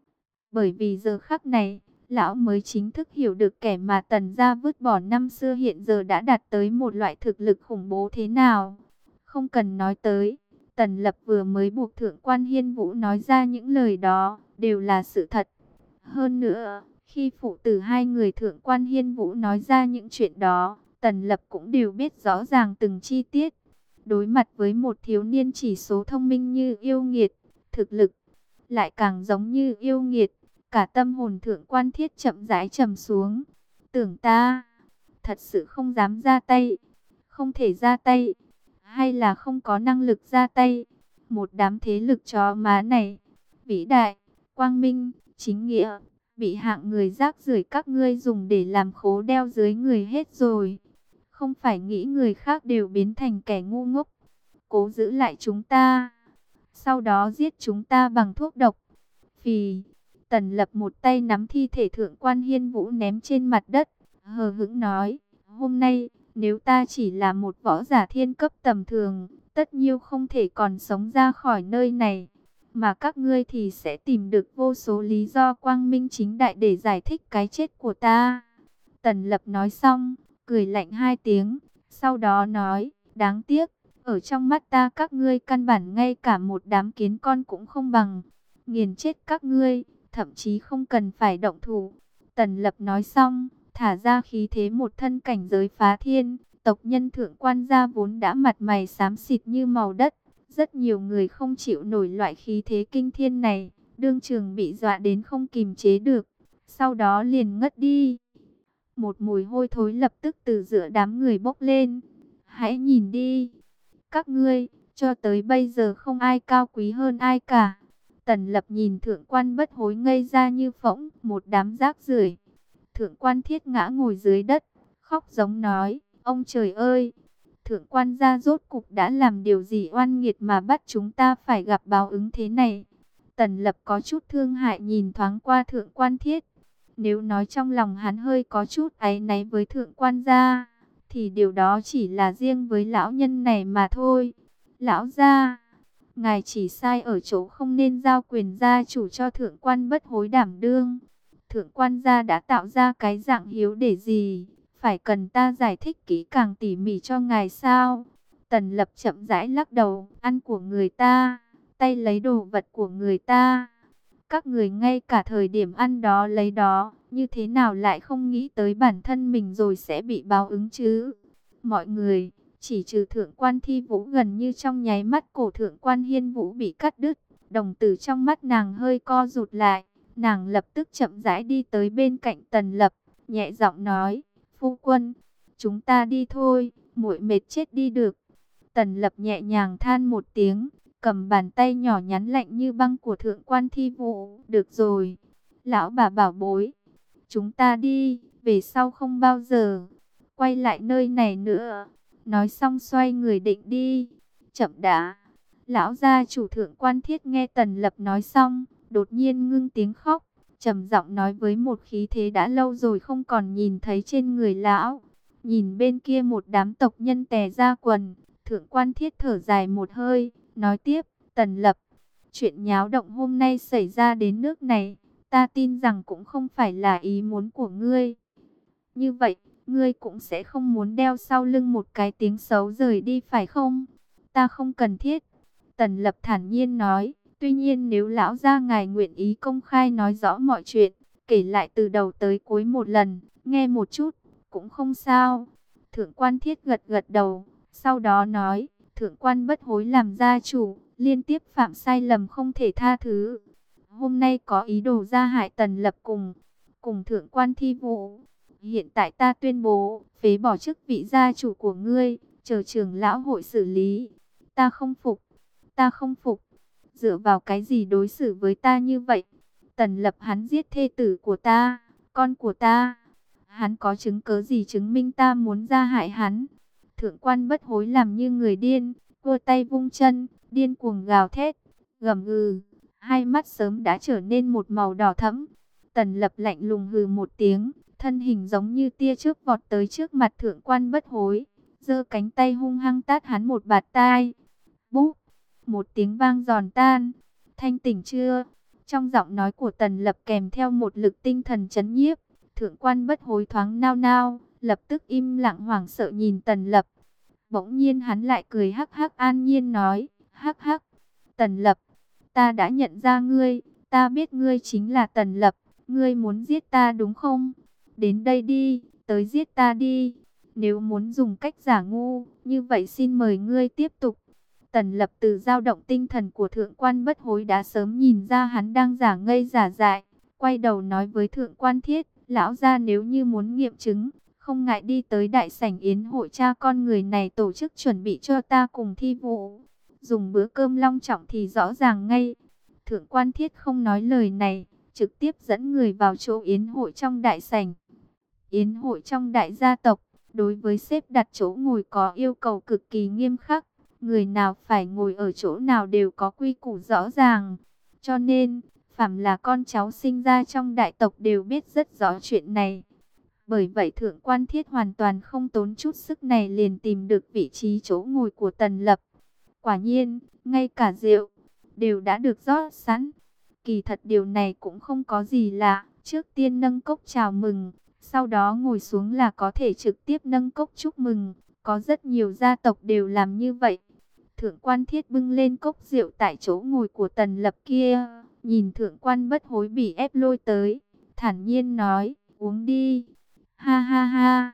Bởi vì giờ khắc này, lão mới chính thức hiểu được kẻ mà Tần gia vứt bỏ năm xưa hiện giờ đã đạt tới một loại thực lực khủng bố thế nào. Không cần nói tới, Tần Lập vừa mới buộc thượng quan Hiên Vũ nói ra những lời đó, đều là sự thật. Hơn nữa, khi phụ tử hai người thượng quan Hiên Vũ nói ra những chuyện đó, Tần Lập cũng đều biết rõ ràng từng chi tiết. Đối mặt với một thiếu niên chỉ số thông minh như yêu nghiệt, thực lực lại càng giống như yêu nghiệt, cả tâm hồn thượng quan Thiết chậm rãi trầm xuống. Tưởng ta thật sự không dám ra tay, không thể ra tay, hay là không có năng lực ra tay. Một đám thế lực chó má này, vĩ đại, quang minh, chính nghĩa, bị hạng người rác rưởi các ngươi dùng để làm khố đeo dưới người hết rồi. không phải nghĩ người khác đều biến thành kẻ ngu ngốc, cố giữ lại chúng ta, sau đó giết chúng ta bằng thuốc độc. Phì, Tần Lập một tay nắm thi thể Thượng quan Hiên Vũ ném trên mặt đất, hờ hững nói, hôm nay, nếu ta chỉ là một võ giả thiên cấp tầm thường, tất nhiêu không thể còn sống ra khỏi nơi này. Mà các ngươi thì sẽ tìm được vô số lý do quang minh chính đại để giải thích cái chết của ta. Tần Lập nói xong, cười lạnh hai tiếng, sau đó nói, đáng tiếc, ở trong mắt ta các ngươi căn bản ngay cả một đám kiến con cũng không bằng. Nghiền chết các ngươi, thậm chí không cần phải động thủ. Tần Lập nói xong, thả ra khí thế một thân cảnh giới phá thiên. Tộc nhân Thượng quan gia vốn đã mặt mày xám xịt như màu đất. Rất nhiều người không chịu nổi loại khí thế kinh thiên này, đương trường bị dọa đến không kìm chế được, sau đó liền ngất đi. Một mùi hôi thối lập tức từ giữa đám người bốc lên. Hãy nhìn đi, các ngươi, cho tới bây giờ không ai cao quý hơn ai cả. Tần Lập nhìn Thượng quan Bất Hối ngây ra như phỗng, một đám rác rưởi. Thượng quan Thiết ngã ngồi dưới đất, khóc giống nói, ông trời ơi, Thượng quan gia rốt cục đã làm điều gì oan nghiệt mà bắt chúng ta phải gặp báo ứng thế này. Tần Lập có chút thương hại nhìn thoáng qua Thượng quan Thiết. Nếu nói trong lòng hắn hơi có chút áy náy với Thượng quan gia, thì điều đó chỉ là riêng với lão nhân này mà thôi. Lão gia, ngài chỉ sai ở chỗ không nên giao quyền gia chủ cho Thượng quan Bất Hối đảm đương. Thượng quan gia đã tạo ra cái dạng hiếu để gì? Phải cần ta giải thích kỹ càng tỉ mỉ cho ngài sao? Tần Lập chậm rãi lắc đầu, ăn của người ta, tay lấy đồ vật của người ta. Các người ngay cả thời điểm ăn đó lấy đó, như thế nào lại không nghĩ tới bản thân mình rồi sẽ bị báo ứng chứ? Mọi người, chỉ trừ Thượng quan Thi Vũ, gần như trong nháy mắt cổ Thượng quan Hiên Vũ bị cắt đứt, đồng tử trong mắt nàng hơi co rụt lại, nàng lập tức chậm rãi đi tới bên cạnh Tần Lập, nhẹ giọng nói, phu quân, chúng ta đi thôi, muội mệt chết đi được. Tần Lập nhẹ nhàng than một tiếng, cầm bàn tay nhỏ nhắn lạnh như băng của Thượng quan Thi Vũ, được rồi, lão bà bảo bối, chúng ta đi, về sau không bao giờ quay lại nơi này nữa. Nói xong xoay người định đi. Chậm đã. Lão gia chủ Thượng quan Thiết nghe Tần Lập nói xong, đột nhiên ngưng tiếng khóc, trầm giọng nói với một khí thế đã lâu rồi không còn nhìn thấy trên người lão. Nhìn bên kia một đám tộc nhân tè ra quần, Thượng quan Thiết thở dài một hơi, nói tiếp, Tần Lập, chuyện nháo động hôm nay xảy ra đến nước này, ta tin rằng cũng không phải là ý muốn của ngươi. Như vậy, ngươi cũng sẽ không muốn đeo sau lưng một cái tiếng xấu rời đi phải không? Ta không cần thiết. Tần Lập thản nhiên nói, tuy nhiên nếu lão gia ngài nguyện ý công khai nói rõ mọi chuyện, kể lại từ đầu tới cuối một lần, nghe một chút, cũng không sao. Thượng quan Thiết gật gật đầu, sau đó nói, Thượng quan Bất Hối làm gia chủ, liên tiếp phạm sai lầm không thể tha thứ. Hôm nay có ý đồ gia hại Tần Lập cùng, cùng Thượng quan Thi Vũ. Hiện tại ta tuyên bố, phế bỏ chức vị gia chủ của ngươi, chờ trưởng lão hội xử lý. Ta không phục, ta không phục. Dựa vào cái gì đối xử với ta như vậy? Tần Lập hắn giết thê tử của ta, con của ta. Hắn có chứng cớ gì chứng minh ta muốn gia hại hắn? Thượng quan Bất Hối làm như người điên, cua tay vung chân, điên cuồng gào thét, gầm gừ. Hai mắt sớm đã trở nên một màu đỏ thẫm. Tần Lập lạnh lùng hừ một tiếng, thân hình giống như tia chớp vọt tới trước mặt Thượng quan Bất Hối, giơ cánh tay hung hăng tát hắn một bạt tai. Búp, một tiếng vang giòn tan. Thanh tỉnh chưa? Trong giọng nói của Tần Lập kèm theo một lực tinh thần chấn nhiếp. Thượng quan Bất Hối thoáng nao nao, lập tức im lặng hoảng sợ nhìn Tần Lập. Bỗng nhiên hắn lại cười hắc hắc an nhiên nói, hắc hắc, Tần Lập, ta đã nhận ra ngươi, ta biết ngươi chính là Tần Lập, ngươi muốn giết ta đúng không? Đến đây đi, tới giết ta đi. Nếu muốn dùng cách giả ngu, như vậy xin mời ngươi tiếp tục. Tần Lập từ dao động tinh thần của Thượng quan Bất Hối đã sớm nhìn ra hắn đang giả ngây giả dại. Quay đầu nói với Thượng quan Thiết, lão gia nếu như muốn nghiệm chứng, không ngại đi tới đại sảnh yến hội cha con người này tổ chức chuẩn bị cho ta cùng Thi Vũ. Dùng bữa cơm long trọng thì rõ ràng ngay. Thượng quan Thiết không nói lời này, trực tiếp dẫn người vào chỗ yến hội trong đại sảnh. Yến hội trong đại gia tộc, Đối với xếp đặt chỗ ngồi có yêu cầu cực kỳ nghiêm khắc, người nào phải ngồi ở chỗ nào đều có quy củ rõ ràng. Cho nên, phàm là con cháu sinh ra trong đại tộc đều biết rất rõ chuyện này. Bởi vậy Thượng Quan Thiết hoàn toàn không tốn chút sức này liền tìm được vị trí chỗ ngồi của Tần Lập. Quả nhiên, ngay cả rượu đều đã được rót sẵn. Kỳ thật điều này cũng không có gì lạ, trước tiên nâng cốc chào mừng, sau đó ngồi xuống là có thể trực tiếp nâng cốc chúc mừng. Có rất nhiều gia tộc đều làm như vậy. Thượng Quan Thiết bưng lên cốc rượu tại chỗ ngồi của Tần Lập kia, nhìn Thượng Quan Bất Hối bị ép lôi tới, thản nhiên nói, uống đi. Ha ha ha,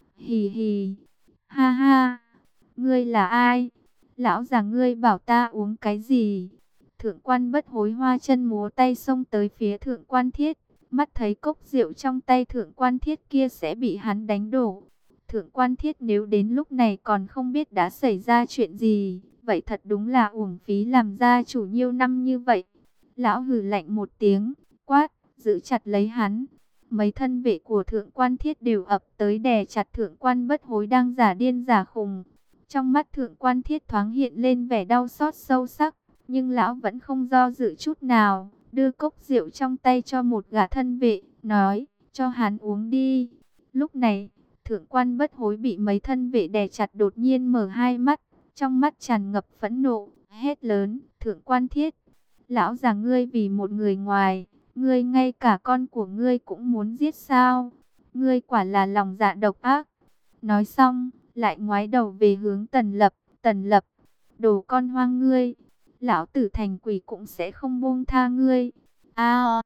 hì hì, ha ha, ngươi là ai? Lão già ngươi bảo ta uống cái gì? Thượng Quan Bất Hối hoa chân múa tay xông tới phía Thượng Quan Thiết, mắt thấy cốc rượu trong tay Thượng Quan Thiết kia sẽ bị hắn đánh đổ. Thượng Quan Thiết nếu đến lúc này còn không biết đã xảy ra chuyện gì, vậy thật đúng là uổng phí làm gia chủ nhiều năm như vậy. Lão hừ lạnh một tiếng, quát, giữ chặt lấy hắn. Mấy thân vệ của Thượng Quan Thiết đều ập tới đè chặt Thượng Quan Bất Hối đang giả điên giả khùng. Trong mắt Thượng Quan Thiết thoáng hiện lên vẻ đau xót sâu sắc, nhưng lão vẫn không do dự chút nào, đưa cốc rượu trong tay cho một gã thân vệ, nói, cho hắn uống đi. Lúc này, Thượng Quan Bất Hối bị mấy thân vệ đè chặt đột nhiên mở hai mắt, trong mắt tràn ngập phẫn nộ, hét lớn, Thượng Quan Thiết, lão già ngươi vì một người ngoài, ngươi ngay cả con của ngươi cũng muốn giết sao? Ngươi quả là lòng dạ độc ác. Nói xong, lại ngoái đầu về hướng Tần Lập, Tần Lập, đồ con hoang ngươi, lão tử thành quỷ cũng sẽ không buông tha ngươi. A.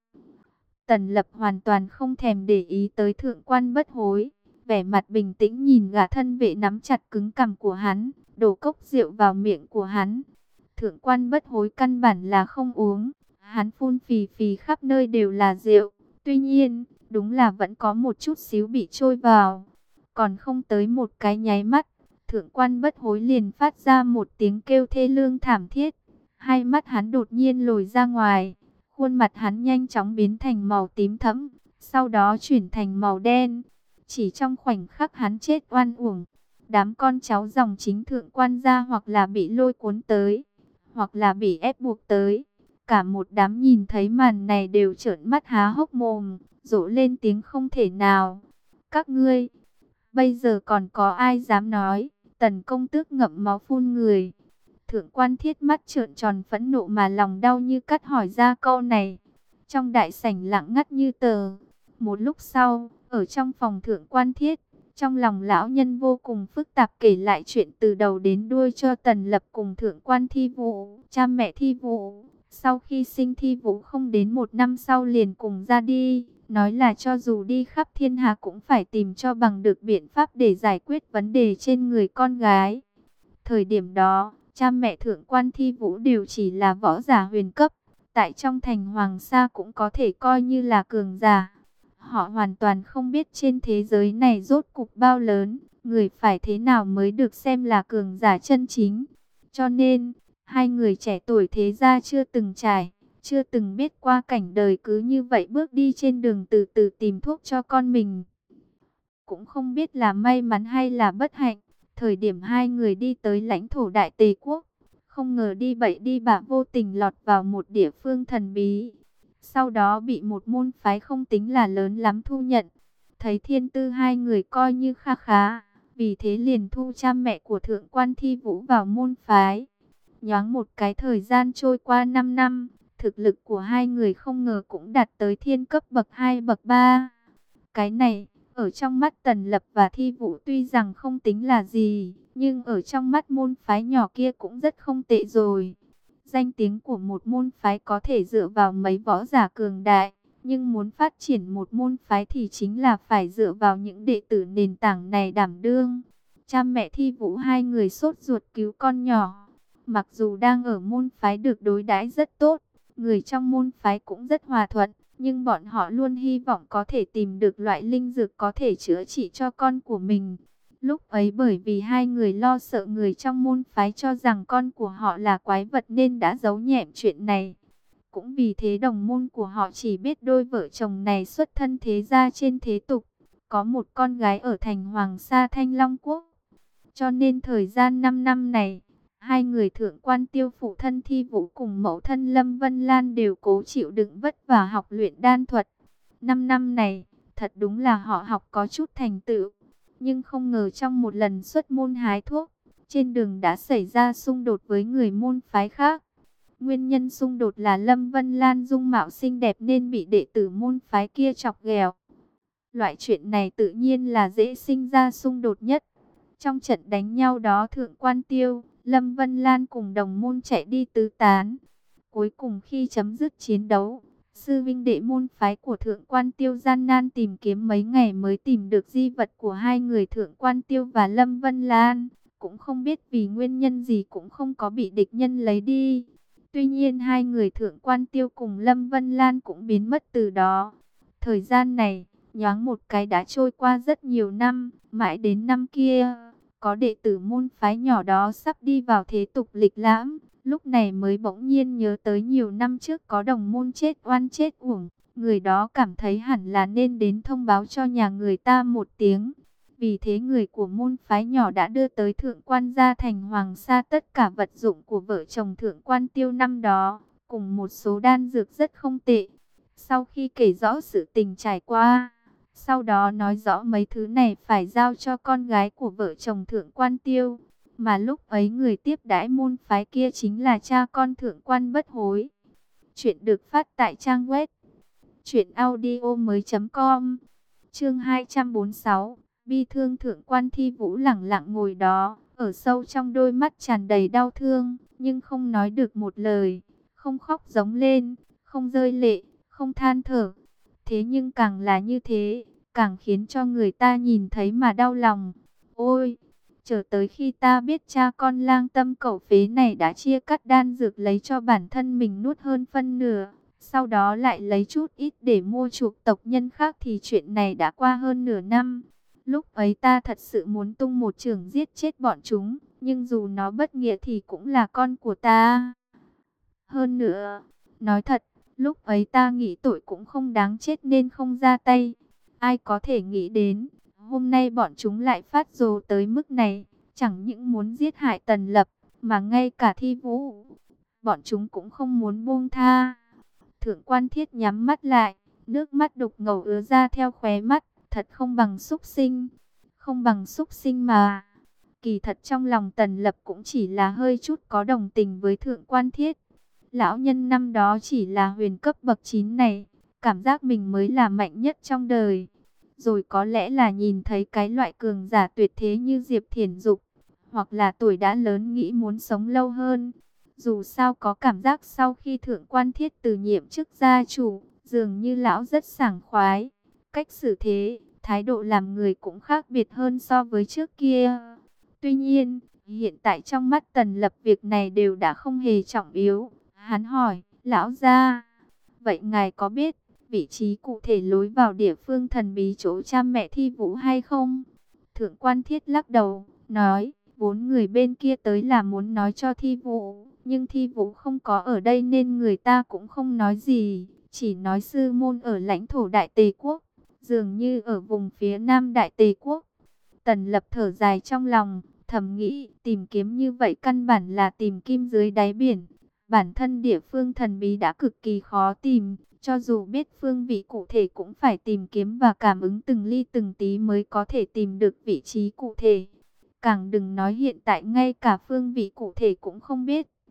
Tần Lập hoàn toàn không thèm để ý tới Thượng Quan Bất Hối, vẻ mặt bình tĩnh nhìn gã thân vệ nắm chặt cứng cằm của hắn, đổ cốc rượu vào miệng của hắn. Thượng Quan Bất Hối căn bản là không uống, hắn phun phì phì khắp nơi đều là rượu, tuy nhiên, đúng là vẫn có một chút xíu bị trôi vào. Còn không tới một cái nháy mắt, Thượng Quan Bất Hối liền phát ra một tiếng kêu thê lương thảm thiết, hai mắt hắn đột nhiên lồi ra ngoài, khuôn mặt hắn nhanh chóng biến thành màu tím thẫm, sau đó chuyển thành màu đen. Chỉ trong khoảnh khắc hắn chết oan uổng. Đám con cháu dòng chính Thượng Quan gia hoặc là bị lôi cuốn tới, hoặc là bị ép buộc tới. Cả một đám nhìn thấy màn này đều trợn mắt há hốc mồm, rộ lên tiếng không thể nào. Các ngươi, bây giờ còn có ai dám nói? Tần công tước ngậm máu phun người. Thượng Quan Thiết mắt trợn tròn phẫn nộ mà lòng đau như cắt hỏi ra câu này. Trong đại sảnh lặng ngắt như tờ. Một lúc sau, ở trong phòng Thượng Quan Thiết, trong lòng lão nhân vô cùng phức tạp kể lại chuyện từ đầu đến đuôi cho Tần Lập cùng Thượng Quan Thi Vũ, cha mẹ Thi Vũ. Sau khi sinh Thi Vũ không đến một năm sau liền cùng ra đi, nói là cho dù đi khắp thiên hạ cũng phải tìm cho bằng được biện pháp để giải quyết vấn đề trên người con gái. Thời điểm đó, cha mẹ Thượng Quan Thi Vũ đều chỉ là võ giả huyền cấp, tại trong thành Hoàng Sa cũng có thể coi như là cường giả. Họ hoàn toàn không biết trên thế giới này rốt cục bao lớn, người phải thế nào mới được xem là cường giả chân chính. Cho nên, hai người trẻ tuổi thế gia chưa từng trải, chưa từng biết qua cảnh đời cứ như vậy bước đi trên đường từ từ tìm thuốc cho con mình. Cũng không biết là may mắn hay là bất hạnh, thời điểm hai người đi tới lãnh thổ Đại Tề Quốc, không ngờ đi bậy đi bạ vô tình lọt vào một địa phương thần bí. Sau đó bị một môn phái không tính là lớn lắm thu nhận. Thấy thiên tư hai người coi như kha khá, vì thế liền thu cha mẹ của Thượng Quan Thi Vũ vào môn phái. Nhoáng một cái thời gian trôi qua năm năm, thực lực của hai người không ngờ cũng đạt tới thiên cấp bậc hai bậc ba. Cái này, ở trong mắt Tần Lập và Thi Vũ tuy rằng không tính là gì, nhưng ở trong mắt môn phái nhỏ kia cũng rất không tệ rồi. Danh tiếng của một môn phái có thể dựa vào mấy võ giả cường đại, nhưng muốn phát triển một môn phái thì chính là phải dựa vào những đệ tử nền tảng này đảm đương. Cha mẹ Thi Vũ hai người sốt ruột cứu con nhỏ. Mặc dù đang ở môn phái được đối đãi rất tốt, người trong môn phái cũng rất hòa thuận, nhưng bọn họ luôn hy vọng có thể tìm được loại linh dược có thể chữa trị cho con của mình. Lúc ấy bởi vì hai người lo sợ người trong môn phái cho rằng con của họ là quái vật nên đã giấu nhẹm chuyện này. Cũng vì thế đồng môn của họ chỉ biết đôi vợ chồng này xuất thân thế gia trên thế tục, có một con gái ở thành Hoàng Sa Thanh Long Quốc. Cho nên thời gian năm năm này, hai người thượng quan Tiêu phụ thân Thi Vũ cùng mẫu thân Lâm Vân Lan đều cố chịu đựng vất vả học luyện đan thuật. Năm năm này, thật đúng là họ học có chút thành tựu. Nhưng không ngờ trong một lần xuất môn hái thuốc, trên đường đã xảy ra xung đột với người môn phái khác. Nguyên nhân xung đột là Lâm Vân Lan dung mạo xinh đẹp nên bị đệ tử môn phái kia chọc ghẹo. Loại chuyện này tự nhiên là dễ sinh ra xung đột nhất. Trong trận đánh nhau đó thượng quan Tiêu, Lâm Vân Lan cùng đồng môn chạy đi tứ tán. Cuối cùng khi chấm dứt chiến đấu, sư vinh đệ môn phái của thượng quan Tiêu gian nan tìm kiếm mấy ngày mới tìm được di vật của hai người thượng quan Tiêu và Lâm Vân Lan. Cũng không biết vì nguyên nhân gì cũng không có bị địch nhân lấy đi. Tuy nhiên hai người thượng quan Tiêu cùng Lâm Vân Lan cũng biến mất từ đó. Thời gian này, nhoáng một cái đã trôi qua rất nhiều năm, mãi đến năm kia, có đệ tử môn phái nhỏ đó sắp đi vào thế tục lịch lãm. Lúc này mới bỗng nhiên nhớ tới nhiều năm trước có đồng môn chết oan chết uổng. Người đó cảm thấy hẳn là nên đến thông báo cho nhà người ta một tiếng. Vì thế người của môn phái nhỏ đã đưa tới thượng quan gia thành Hoàng Sa tất cả vật dụng của vợ chồng thượng quan Tiêu năm đó, cùng một số đan dược rất không tệ. Sau khi kể rõ sự tình trải qua, sau đó nói rõ mấy thứ này phải giao cho con gái của vợ chồng thượng quan Tiêu. Mà lúc ấy người tiếp đãi môn phái kia chính là cha con thượng quan Bất Hối. Chuyện được phát tại trang web truyện audio mới chấm com. Chương hai trăm bốn mươi sáu. Bi thương thượng quan Thi Vũ lẳng lặng ngồi đó, ở sâu trong đôi mắt tràn đầy đau thương, nhưng không nói được một lời, không khóc giống lên, không rơi lệ, không than thở. Thế nhưng càng là như thế, càng khiến cho người ta nhìn thấy mà đau lòng. Ôi! Chờ tới khi ta biết cha con lang tâm cẩu phế này đã chia cắt đan dược lấy cho bản thân mình nuốt hơn phân nửa, sau đó lại lấy chút ít để mua chuộc tộc nhân khác thì chuyện này đã qua hơn nửa năm. Lúc ấy ta thật sự muốn tung một chưởng giết chết bọn chúng, nhưng dù nó bất nghĩa thì cũng là con của ta. Hơn nữa, nói thật, lúc ấy ta nghĩ tội cũng không đáng chết nên không ra tay. Ai có thể nghĩ đến, hôm nay bọn chúng lại phát rồ tới mức này, chẳng những muốn giết hại Tần Lập, mà ngay cả Thi Vũ, bọn chúng cũng không muốn buông tha. Thượng quan Thiết nhắm mắt lại, nước mắt đục ngầu ứa ra theo khóe mắt, thật không bằng súc sinh, không bằng súc sinh mà. Kỳ thật trong lòng Tần Lập cũng chỉ là hơi chút có đồng tình với thượng quan Thiết. Lão nhân năm đó chỉ là huyền cấp bậc chín này, cảm giác mình mới là mạnh nhất trong đời. Rồi có lẽ là nhìn thấy cái loại cường giả tuyệt thế như Diệp Thiển Dục, hoặc là tuổi đã lớn nghĩ muốn sống lâu hơn. Dù sao có cảm giác sau khi thượng quan Thiết từ nhiệm chức gia chủ, dường như lão rất sảng khoái. Cách xử thế, thái độ làm người cũng khác biệt hơn so với trước kia. Tuy nhiên, hiện tại trong mắt Tần Lập việc này đều đã không hề trọng yếu. Hắn hỏi, lão gia, vậy ngài có biết vị trí cụ thể lối vào địa phương thần bí chỗ cha mẹ Thi Vũ hay không? Thượng quan Thiết lắc đầu, nói, bốn người bên kia tới là muốn nói cho Thi Vũ, nhưng Thi Vũ không có ở đây nên người ta cũng không nói gì, chỉ nói sư môn ở lãnh thổ Đại Tề Quốc, dường như ở vùng phía nam Đại Tề Quốc. Tần Lập thở dài trong lòng, thầm nghĩ, tìm kiếm như vậy căn bản là tìm kim dưới đáy biển. Bản thân địa phương thần bí đã cực kỳ khó tìm, cho dù biết phương vị cụ thể cũng phải tìm kiếm và cảm ứng từng ly từng tí mới có thể tìm được vị trí cụ thể. Càng đừng nói hiện tại ngay cả phương vị cụ thể cũng không biết.